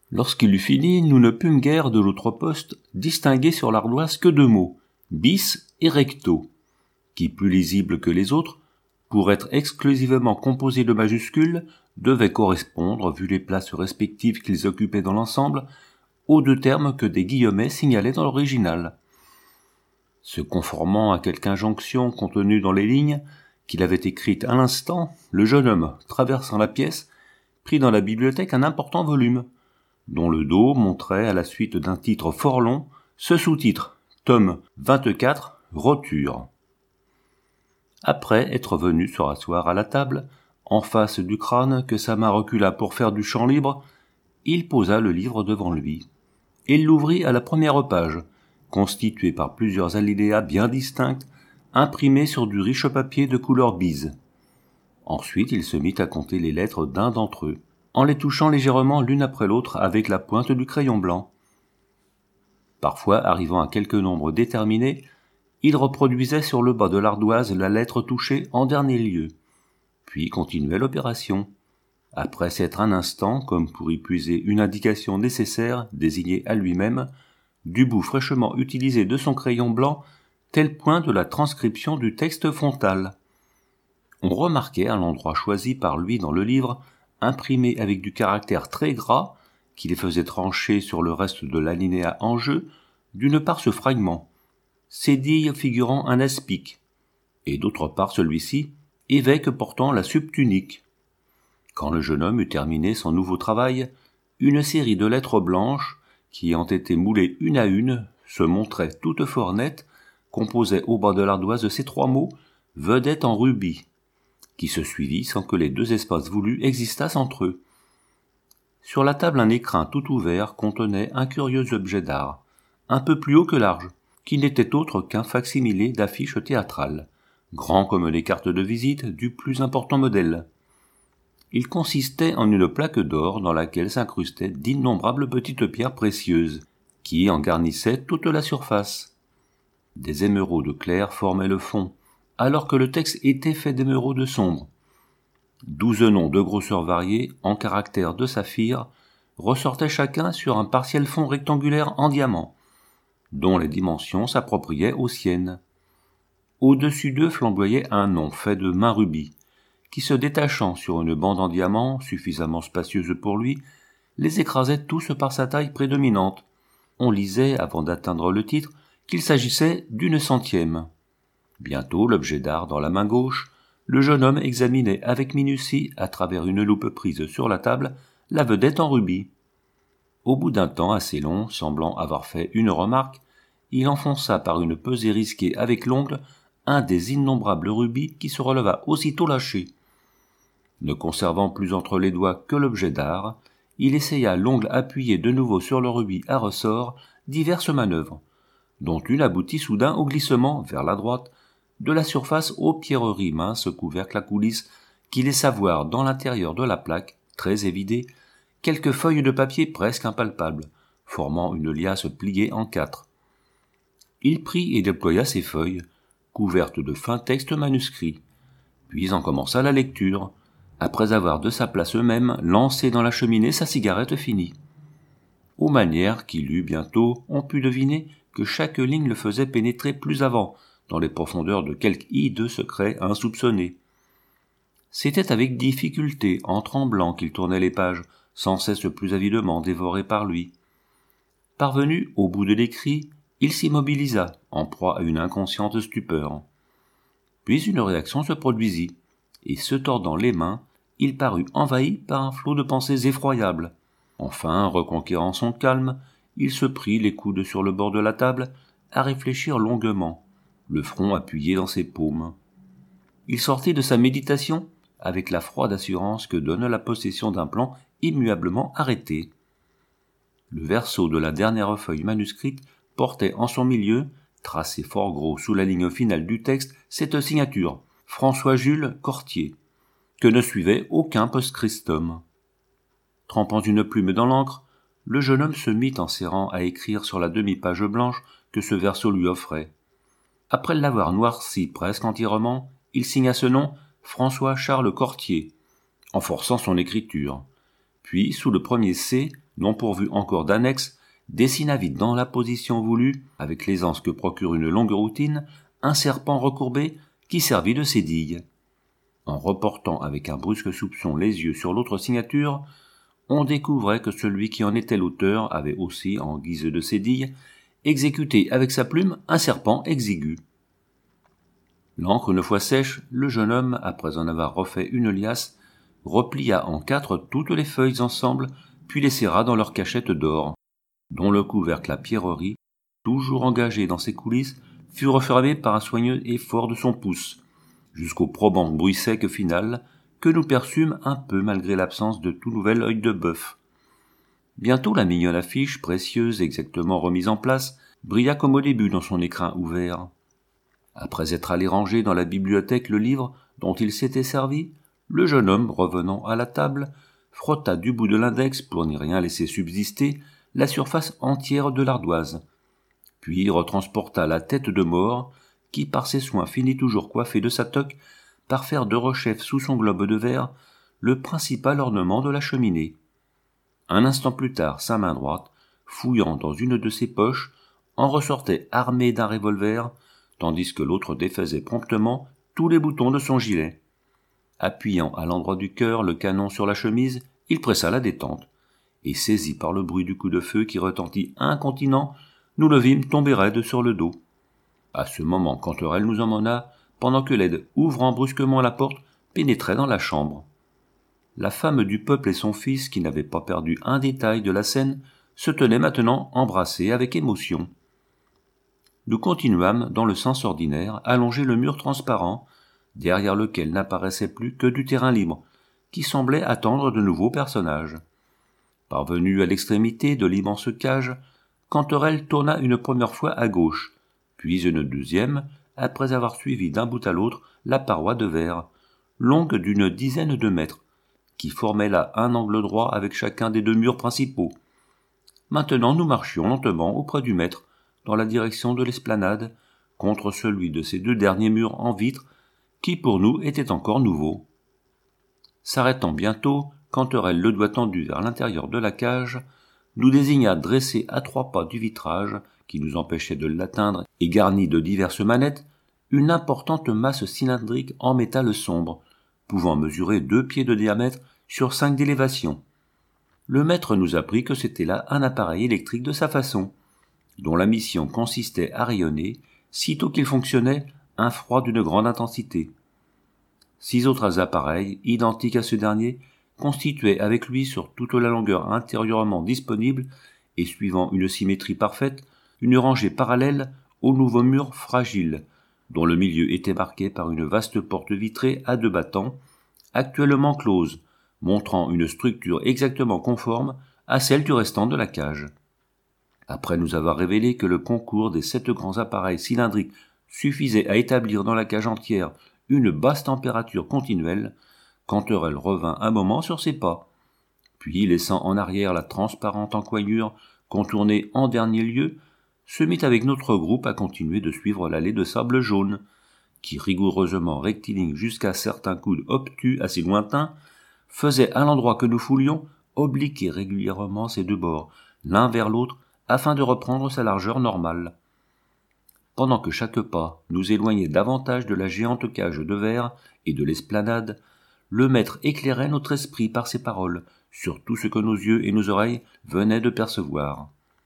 Lorsqu'il eut fini, nous ne pûmes guère de l'autre poste distinguer sur l'ardoise que 2 mots, bis et recto, qui, plus lisibles que les autres, pour être exclusivement composés de majuscules, devaient correspondre, vu les places respectives qu'ils occupaient dans l'ensemble, aux 2 termes que des guillemets signalaient dans l'original. Se conformant à quelque injonction contenue dans les lignes qu'il avait écrites à l'instant, le jeune homme, traversant la pièce, prit dans la bibliothèque un important volume, dont le dos montrait, à la suite d'un titre fort long, ce sous-titre, tome 24, Roture. Après être venu se rasseoir à la table, en face du crâne que sa main recula pour faire du champ libre, il posa le livre devant lui, et l'ouvrit à la première page, constituée par plusieurs alinéas bien distincts, imprimés sur du riche papier de couleur bise. Ensuite il se mit à compter les lettres d'un d'entre eux, en les touchant légèrement l'une après l'autre avec la pointe du crayon blanc. Parfois, arrivant à quelque nombre déterminé, il reproduisait sur le bas de l'ardoise la lettre touchée en dernier lieu, puis continuait l'opération, après s'être un instant, comme pour y puiser une indication nécessaire désignée à lui-même, du bout fraîchement utilisé de son crayon blanc, tel point de la transcription du texte frontal. On remarquait à l'endroit choisi par lui dans le livre, imprimé avec du caractère très gras, qui les faisait trancher sur le reste de l'alinéa en jeu, d'une part ce fragment, cédille figurant un aspic, et d'autre part celui-ci, évêque portant la subtunique. Quand le jeune homme eut terminé son nouveau travail, une série de lettres blanches, qui ayant été moulées une à une, se montraient toutes fort nettes, composaient au bas de l'ardoise ces 3 mots, vedette en rubis, qui se suivit sans que les 2 espaces voulus existassent entre eux. Sur la table un écrin tout ouvert contenait un curieux objet d'art, un peu plus haut que large, qui n'était autre qu'un fac-similé d'affiche théâtrale, grand comme les cartes de visite du plus important modèle. Il consistait en une plaque d'or dans laquelle s'incrustaient d'innombrables petites pierres précieuses, qui en garnissaient toute la surface. Des émeraudes claires formaient le fond, alors que le texte était fait d'émeraudes sombres. 12 noms de grosseur variée, en caractère de saphir, ressortaient chacun sur un partiel fond rectangulaire en diamant, dont les dimensions s'appropriaient aux siennes. Au-dessus d'eux flamboyait un nom fait de mains rubis, qui se détachant sur une bande en diamant, suffisamment spacieuse pour lui, les écrasait tous par sa taille prédominante. On lisait, avant d'atteindre le titre, qu'il s'agissait d'une 100e. Bientôt, l'objet d'art dans la main gauche, le jeune homme examinait avec minutie, à travers une loupe prise sur la table, la vedette en rubis. Au bout d'un temps assez long, semblant avoir fait une remarque, il enfonça par une pesée risquée avec l'ongle un des innombrables rubis qui se releva aussitôt lâché. Ne conservant plus entre les doigts que l'objet d'art, il essaya l'ongle appuyé de nouveau sur le rubis à ressort diverses manœuvres, dont une aboutit soudain au glissement, vers la droite, de la surface aux pierreries minces couvercles à coulisse qui laissa voir dans l'intérieur de la plaque, très évidée, quelques feuilles de papier presque impalpables, formant une liasse pliée en 4. Il prit et déploya ces feuilles, couvertes de fins textes manuscrits, puis en commença la lecture, après avoir de sa place même lancé dans la cheminée sa cigarette finie. Aux manières qu'il eut bientôt, on put deviner que chaque ligne le faisait pénétrer plus avant, dans les profondeurs de quelque hideux secret insoupçonné. C'était avec difficulté, en tremblant, qu'il tournait les pages, sans cesse plus avidement dévorées par lui. Parvenu au bout de l'écrit, il s'immobilisa, en proie à une inconsciente stupeur. Puis une réaction se produisit, et se tordant les mains, il parut envahi par un flot de pensées effroyables. Enfin, reconquérant son calme, il se prit les coudes sur le bord de la table, à réfléchir longuement, le front appuyé dans ses paumes. Il sortit de sa méditation avec la froide assurance que donne la possession d'un plan immuablement arrêté. Le verso de la dernière feuille manuscrite portait en son milieu, tracé fort gros sous la ligne finale du texte, cette signature, François-Jules Cortier, que ne suivait aucun post-scriptum. Trempant une plume dans l'encre, le jeune homme se mit en serrant à écrire sur la demi-page blanche que ce verso lui offrait. Après l'avoir noirci presque entièrement, il signa ce nom, François-Charles Cortier, en forçant son écriture, puis, sous le premier C, non pourvu encore d'annexe, dessina vite dans la position voulue, avec l'aisance que procure une longue routine, un serpent recourbé qui servit de cédille. En reportant avec un brusque soupçon les yeux sur l'autre signature, on découvrait que celui qui en était l'auteur avait aussi, en guise de cédille, exécuté avec sa plume un serpent exigu. L'encre une fois sèche, le jeune homme, après en avoir refait une liasse, replia en 4 toutes les feuilles ensemble, puis les serra dans leur cachette d'or, dont le couvercle à pierreries, toujours engagé dans ses coulisses, fut refermé par un soigneux effort de son pouce, jusqu'au probant bruit sec final, que nous perçûmes un peu malgré l'absence de tout nouvel œil de bœuf. Bientôt la mignonne affiche, précieuse, exactement remise en place, brilla comme au début dans son écrin ouvert. Après être allé ranger dans la bibliothèque le livre dont il s'était servi, le jeune homme, revenant à la table, frotta du bout de l'index, pour n'y rien laisser subsister, la surface entière de l'ardoise, puis retransporta la tête de mort, qui par ses soins finit toujours coiffée de sa toque, par faire de rechef sous son globe de verre le principal ornement de la cheminée. Un instant plus tard, sa main droite, fouillant dans une de ses poches, en ressortait armée d'un revolver, tandis que l'autre défaisait promptement tous les boutons de son gilet. Appuyant à l'endroit du cœur le canon sur la chemise, il pressa la détente, et saisi par le bruit du coup de feu qui retentit incontinent, nous le vîmes tomber raide sur le dos. À ce moment, Canterelle nous emmena, pendant que l'aide, ouvrant brusquement la porte, pénétrait dans la chambre. La femme du peuple et son fils, qui n'avaient pas perdu un détail de la scène, se tenaient maintenant embrassés avec émotion. Nous continuâmes, dans le sens ordinaire, à longer le mur transparent, derrière lequel n'apparaissait plus que du terrain libre, qui semblait attendre de nouveaux personnages. Parvenu à l'extrémité de l'immense cage, Canterelle tourna une première fois à gauche, puis une deuxième, après avoir suivi d'un bout à l'autre la paroi de verre, longue d'une dizaine de mètres, qui formait là un angle droit avec chacun des 2 murs principaux. Maintenant nous marchions lentement auprès du maître, dans la direction de l'esplanade, contre celui de ces 2 derniers murs en vitre, qui pour nous était encore nouveau. S'arrêtant bientôt, Canterelle, le doigt tendu vers l'intérieur de la cage, nous désigna dressé à 3 pas du vitrage, qui nous empêchait de l'atteindre et garni de diverses manettes, une importante masse cylindrique en métal sombre, pouvant mesurer 2 pieds de diamètre sur 5 d'élévation. Le maître nous apprit que c'était là un appareil électrique de sa façon, dont la mission consistait à rayonner, sitôt qu'il fonctionnait, un froid d'une grande intensité. 6 autres appareils, identiques à ce dernier, constituaient avec lui sur toute la longueur intérieurement disponible et suivant une symétrie parfaite, une rangée parallèle au nouveau mur fragile, dont le milieu était marqué par une vaste porte vitrée à 2 battants, actuellement close, montrant une structure exactement conforme à celle du restant de la cage. Après nous avoir révélé que le concours des 7 grands appareils cylindriques suffisait à établir dans la cage entière une basse température continuelle, Canterelle revint un moment sur ses pas, puis laissant en arrière la transparente encoignure contournée en dernier lieu, se mit avec notre groupe à continuer de suivre l'allée de sable jaune, qui, rigoureusement rectiligne jusqu'à certains coudes obtus assez lointains, faisait à l'endroit que nous foulions obliquer régulièrement ses 2 bords, l'un vers l'autre, afin de reprendre sa largeur normale. Pendant que chaque pas nous éloignait davantage de la géante cage de verre et de l'esplanade, le maître éclairait notre esprit par ses paroles sur tout ce que nos yeux et nos oreilles venaient de percevoir.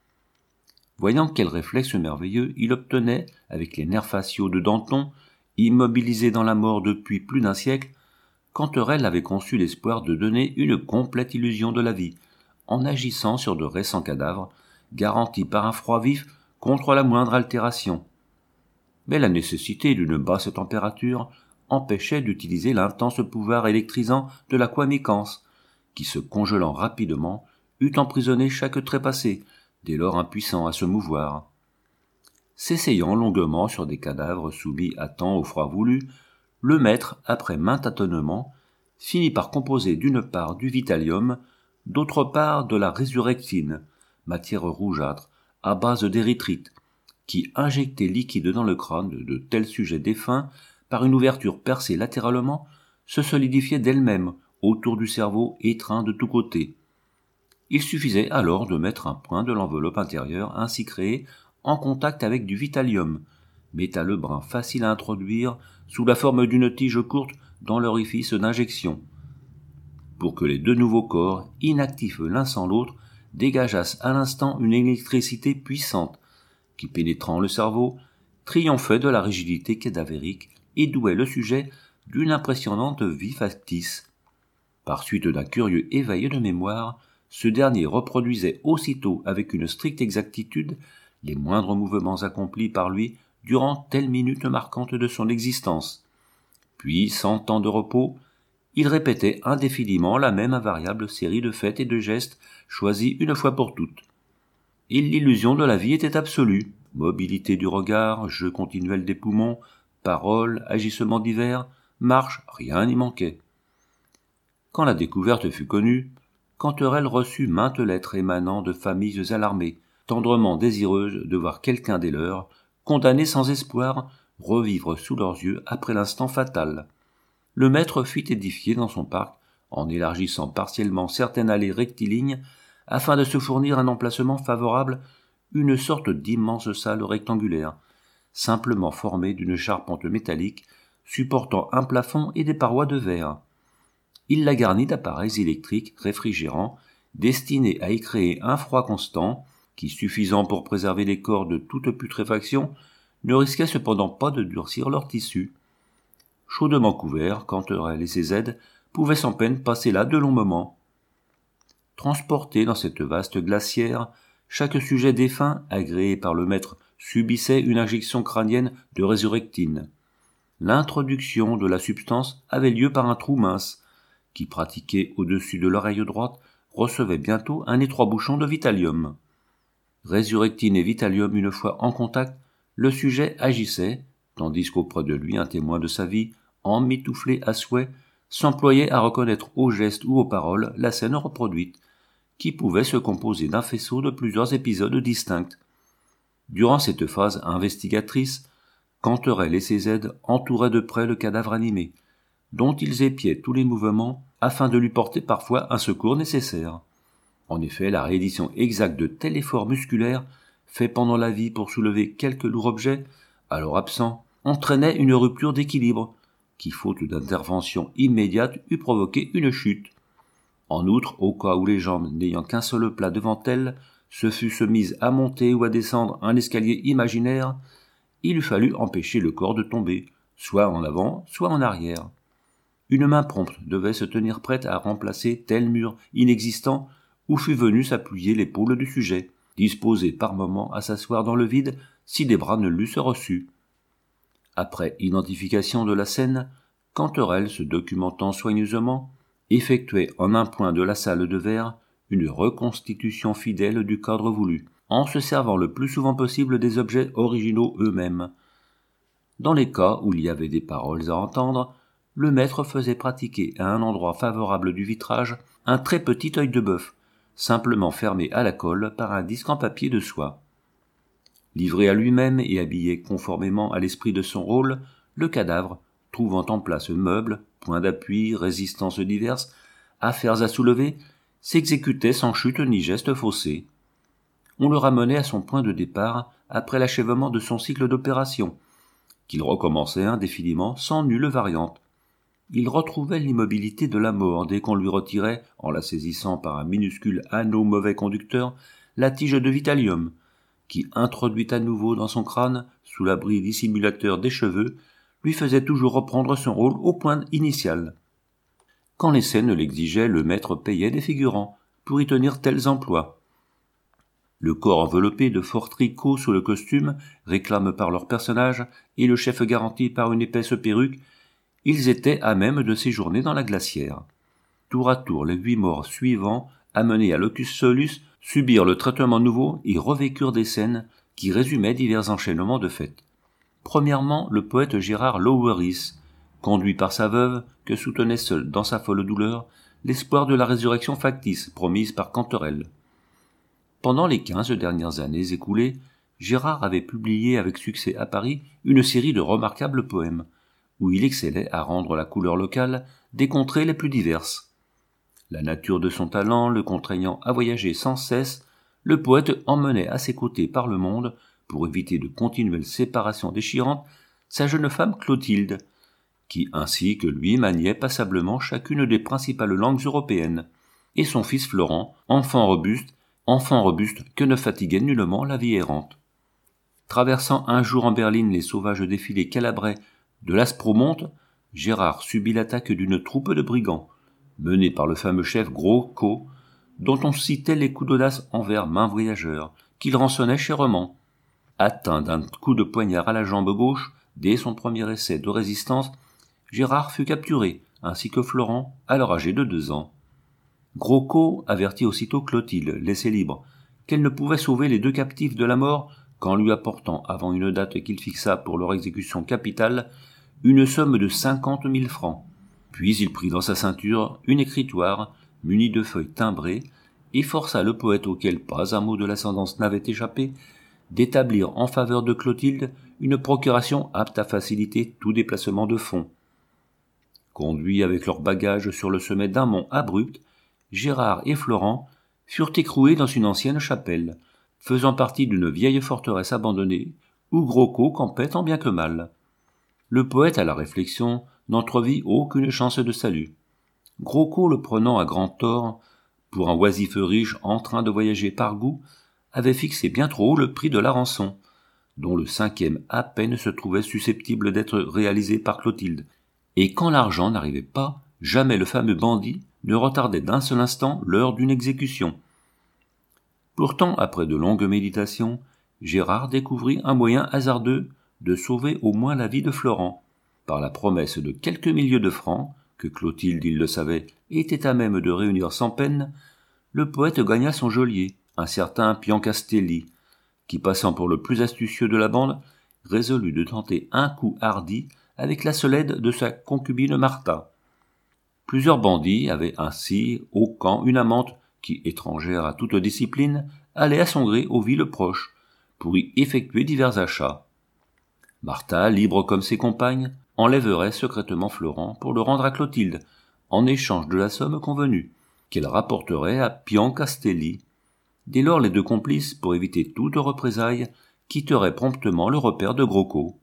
Voyant quel réflexe merveilleux il obtenait avec les nerfs faciaux de Danton, immobilisés dans la mort depuis plus d'un siècle, Canterelle avait conçu l'espoir de donner une complète illusion de la vie, en agissant sur de récents cadavres, garantis par un froid vif contre la moindre altération. Mais la nécessité d'une basse température empêchait d'utiliser l'intense pouvoir électrisant de la quamicance, qui, se congelant rapidement, eût emprisonné chaque trépassé, dès lors impuissant à se mouvoir. S'essayant longuement sur des cadavres soumis à temps au froid voulu, le maître, après maint tâtonnement, finit par composer d'une part du vitalium, d'autre part de la résurrectine, matière rougeâtre, à base d'érythrite, qui, injectée liquide dans le crâne de tels sujets défunts, par une ouverture percée latéralement, se solidifiait d'elle-même autour du cerveau étreint de tous côtés, Il suffisait alors de mettre un point de l'enveloppe intérieure ainsi créée en contact avec du vitalium, métalleux brun facile à introduire sous la forme d'une tige courte dans l'orifice d'injection, pour que les deux nouveaux corps, inactifs l'un sans l'autre, dégageassent à l'instant une électricité puissante qui, pénétrant le cerveau, triomphait de la rigidité cadavérique et douait le sujet d'une impressionnante vie factice. Par suite d'un curieux éveil de mémoire, ce dernier reproduisait aussitôt avec une stricte exactitude les moindres mouvements accomplis par lui durant telle minute marquante de son existence. Puis, sans temps de repos, il répétait indéfiniment la même invariable série de faits et de gestes choisis une fois pour toutes. Et l'illusion de la vie était absolue. Mobilité du regard, jeu continuel des poumons, paroles, agissements divers, marche, rien n'y manquait. Quand la découverte fut connue, Canterel reçut maintes lettres émanant de familles alarmées, tendrement désireuses de voir quelqu'un des leurs, condamné sans espoir, revivre sous leurs yeux après l'instant fatal. Le maître fit édifier dans son parc, en élargissant partiellement certaines allées rectilignes, afin de se fournir un emplacement favorable, une sorte d'immense salle rectangulaire, simplement formée d'une charpente métallique, supportant un plafond et des parois de verre. Il la garnit d'appareils électriques réfrigérants, destinés à y créer un froid constant, qui, suffisant pour préserver les corps de toute putréfaction, ne risquait cependant pas de durcir leurs tissus. Chaudement couverts, Canterel et ses aides pouvaient sans peine passer là de longs moments. Transporté dans cette vaste glacière, chaque sujet défunt, agréé par le maître, subissait une injection crânienne de résurrectine. L'introduction de la substance avait lieu par un trou mince, qui, pratiqué au-dessus de l'oreille droite, recevait bientôt un étroit bouchon de vitalium. Résurrectine et vitalium une fois en contact, le sujet agissait, tandis qu'auprès de lui un témoin de sa vie, emmitouflé à souhait, s'employait à reconnaître aux gestes ou aux paroles la scène reproduite, qui pouvait se composer d'un faisceau de plusieurs épisodes distincts. Durant cette phase investigatrice, Canterel et ses aides entouraient de près le cadavre animé, dont ils épiaient tous les mouvements afin de lui porter parfois un secours nécessaire. En effet, la réédition exacte de tel effort musculaire, fait pendant la vie pour soulever quelque lourd objet, alors absent, entraînait une rupture d'équilibre, qui, faute d'intervention immédiate, eût provoqué une chute. En outre, au cas où les jambes, n'ayant qu'un seul plat devant elles, se fussent mises à monter ou à descendre un escalier imaginaire, il eût fallu empêcher le corps de tomber, soit en avant, soit en arrière. Une main prompte devait se tenir prête à remplacer tel mur inexistant où fût venue s'appuyer l'épaule du sujet, disposé par moments à s'asseoir dans le vide si des bras ne l'eussent reçu. Après identification de la scène, Canterel, se documentant soigneusement, effectuait en un point de la salle de verre une reconstitution fidèle du cadre voulu, en se servant le plus souvent possible des objets originaux eux-mêmes. Dans les cas où il y avait des paroles à entendre, le maître faisait pratiquer à un endroit favorable du vitrage un très petit œil de bœuf, simplement fermé à la colle par un disque en papier de soie. Livré à lui-même et habillé conformément à l'esprit de son rôle, le cadavre, trouvant en place meubles, points d'appui, résistances diverses, affaires à soulever, s'exécutait sans chute ni geste faussé. On le ramenait à son point de départ après l'achèvement de son cycle d'opération, qu'il recommençait indéfiniment sans nulle variante. Il retrouvait l'immobilité de la mort dès qu'on lui retirait, en la saisissant par un minuscule anneau mauvais conducteur, la tige de vitalium, qui, introduite à nouveau dans son crâne, sous l'abri dissimulateur des cheveux, lui faisait toujours reprendre son rôle au point initial. Quand les scènes l'exigeaient, le maître payait des figurants, pour y tenir tels emplois. Le corps enveloppé de forts tricots sous le costume, réclame par leur personnage, et le chef garanti par une épaisse perruque, ils étaient à même de séjourner dans la glacière. Tour à tour, les 8 morts suivants, amenés à l'Otus Solus, subirent le traitement nouveau et revécurent des scènes qui résumaient divers enchaînements de faits. Premièrement, le poète Gérard Loweris, conduit par sa veuve, que soutenait seul dans sa folle douleur l'espoir de la résurrection factice promise par Canterel. Pendant les 15 dernières années écoulées, Gérard avait publié avec succès à Paris une série de remarquables poèmes, où il excellait à rendre la couleur locale des contrées les plus diverses. La nature de son talent le contraignant à voyager sans cesse, le poète emmenait à ses côtés par le monde, pour éviter de continuelles séparations déchirantes, sa jeune femme Clotilde, qui ainsi que lui maniait passablement chacune des principales langues européennes, et son fils Florent, enfant robuste que ne fatiguait nullement la vie errante. Traversant un jour en berline les sauvages défilés calabrais de l'Aspromonte, Gérard subit l'attaque d'une troupe de brigands, menée par le fameux chef Gros-Co, dont on citait les coups d'audace envers maints voyageurs, qu'il rançonnait chèrement. Atteint d'un coup de poignard à la jambe gauche, dès son premier essai de résistance, Gérard fut capturé, ainsi que Florent, alors âgé de 2 ans. Gros-Co avertit aussitôt Clotilde, laissée libre, qu'elle ne pouvait sauver les 2 captifs de la mort qu'en lui apportant, avant une date qu'il fixa pour leur exécution capitale, une somme de 50 000 francs. Puis il prit dans sa ceinture une écritoire, munie de feuilles timbrées, et força le poète auquel pas un mot de l'ascendance n'avait échappé, d'établir en faveur de Clotilde une procuration apte à faciliter tout déplacement de fonds. Conduits avec leurs bagages sur le sommet d'un mont abrupt, Gérard et Florent furent écroués dans une ancienne chapelle, faisant partie d'une vieille forteresse abandonnée, où Gros-Co campait tant bien que mal. Le poète, à la réflexion, n'entrevit aucune chance de salut. Gros-Co, le prenant à grand tort pour un oisif riche en train de voyager par goût, avait fixé bien trop haut le prix de la rançon, dont le 5e à peine se trouvait susceptible d'être réalisé par Clotilde, et quand l'argent n'arrivait pas, jamais le fameux bandit ne retardait d'un seul instant l'heure d'une exécution. Pourtant, après de longues méditations, Gérard découvrit un moyen hasardeux de sauver au moins la vie de Florent, par la promesse de quelques milliers de francs, que Clotilde, il le savait, était à même de réunir sans peine. Le poète gagna son geôlier, un certain Piancastelli, qui, passant pour le plus astucieux de la bande, résolut de tenter un coup hardi avec la seule aide de sa concubine Martha. Plusieurs bandits avaient ainsi au camp une amante qui, étrangère à toute discipline, allait à son gré aux villes proches, pour y effectuer divers achats. Martha, libre comme ses compagnes, enlèverait secrètement Florent pour le rendre à Clotilde, en échange de la somme convenue, qu'elle rapporterait à Piancastelli. Dès lors, les 2 complices, pour éviter toute représaille, quitteraient promptement le repère de Gros-Co.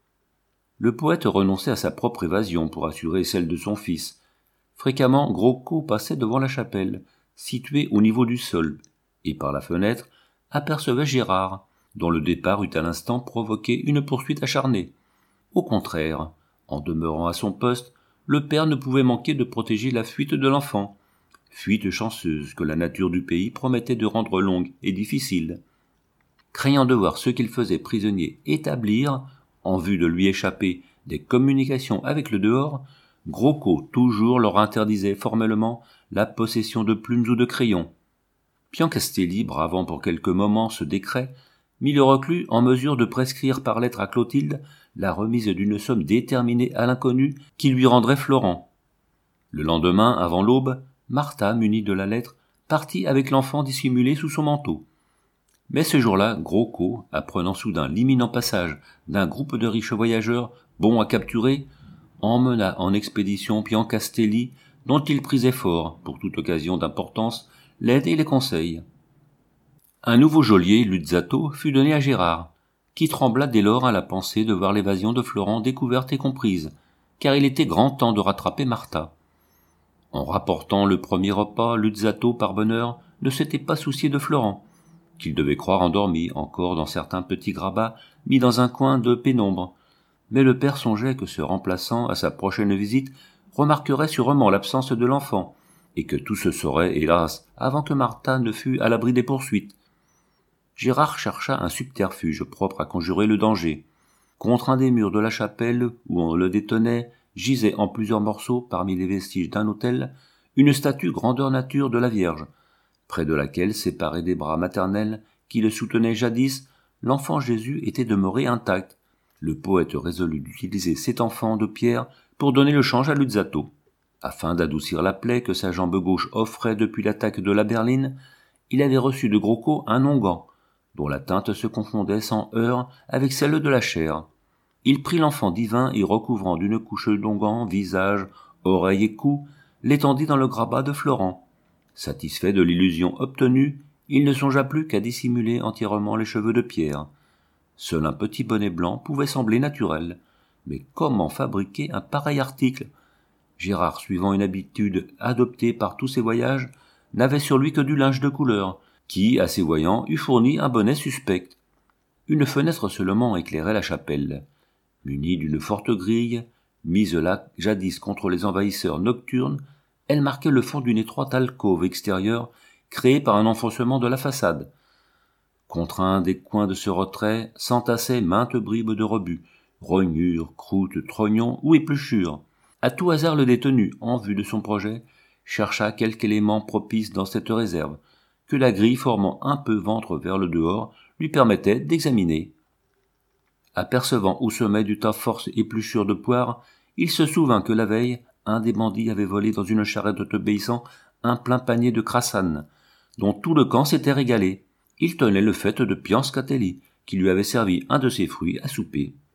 Le poète renonçait à sa propre évasion pour assurer celle de son fils. Fréquemment, Gros-Co passait devant la chapelle, située au niveau du sol, et par la fenêtre apercevait Gérard, dont le départ eût à l'instant provoqué une poursuite acharnée. Au contraire, en demeurant à son poste, le père ne pouvait manquer de protéger la fuite de l'enfant, fuite chanceuse que la nature du pays promettait de rendre longue et difficile. Craignant de voir ceux qu'il faisait prisonnier établir, en vue de lui échapper, des communications avec le dehors, Gros-Co toujours leur interdisait formellement la possession de plumes ou de crayons. Piancastelli, bravant pour quelques moments ce décret, mit le reclus en mesure de prescrire par lettre à Clotilde la remise d'une somme déterminée à l'inconnu qui lui rendrait Florent. Le lendemain, avant l'aube, Martha, munie de la lettre, partit avec l'enfant dissimulé sous son manteau. Mais ce jour-là, Gros-Co, apprenant soudain l'imminent passage d'un groupe de riches voyageurs bons à capturer, emmena en expédition Piancastelli, dont il prisait fort, pour toute occasion d'importance, l'aide et les conseils. Un nouveau geôlier, Luzzato, fut donné à Gérard, qui trembla dès lors à la pensée de voir l'évasion de Florent découverte et comprise, car il était grand temps de rattraper Martha. En rapportant le premier repas, Luzzato, par bonheur, ne s'était pas soucié de Florent, qu'il devait croire endormi encore dans certains petits grabats mis dans un coin de pénombre. Mais le père songeait que ce remplaçant, à sa prochaine visite, remarquerait sûrement l'absence de l'enfant, et que tout se saurait, hélas, avant que Martha ne fût à l'abri des poursuites. Gérard chercha un subterfuge propre à conjurer le danger. Contre un des murs de la chapelle, où on le détenait, gisait en plusieurs morceaux, parmi les vestiges d'un autel, une statue grandeur nature de la Vierge, près de laquelle, séparé des bras maternels qui le soutenaient jadis, l'enfant Jésus était demeuré intact. Le poète résolut d'utiliser cet enfant de pierre pour donner le change à Luzzato. Afin d'adoucir la plaie que sa jambe gauche offrait depuis l'attaque de la berline, il avait reçu de Gros-Co un onguent, dont la teinte se confondait sans heurts avec celle de la chair. Il prit l'enfant divin et recouvrant d'une couche d'onguent visage, oreilles et cou, l'étendit dans le grabat de Florent. Satisfait de l'illusion obtenue, il ne songea plus qu'à dissimuler entièrement les cheveux de Pierre. Seul un petit bonnet blanc pouvait sembler naturel. Mais comment fabriquer un pareil article? Gérard, suivant une habitude adoptée par tous ses voyages, n'avait sur lui que du linge de couleur, qui, assez voyant, eût fourni un bonnet suspect. Une fenêtre seulement éclairait la chapelle. Munie d'une forte grille, mise là jadis contre les envahisseurs nocturnes, elle marquait le fond d'une étroite alcôve extérieure créée par un enfoncement de la façade. Contre un des coins de ce retrait s'entassaient maintes bribes de rebut, rognures, croûtes, trognons ou épluchures. À tout hasard le détenu, en vue de son projet, chercha quelque élément propice dans cette réserve, que la grille formant un peu ventre vers le dehors lui permettait d'examiner. Apercevant au sommet du tas force épluchures de poires, il se souvint que la veille, un des bandits avait volé dans une charrette obéissant un plein panier de crassanes, dont tout le camp s'était régalé. Il tenait le fait de Piancecatelli, qui lui avait servi un de ses fruits à souper.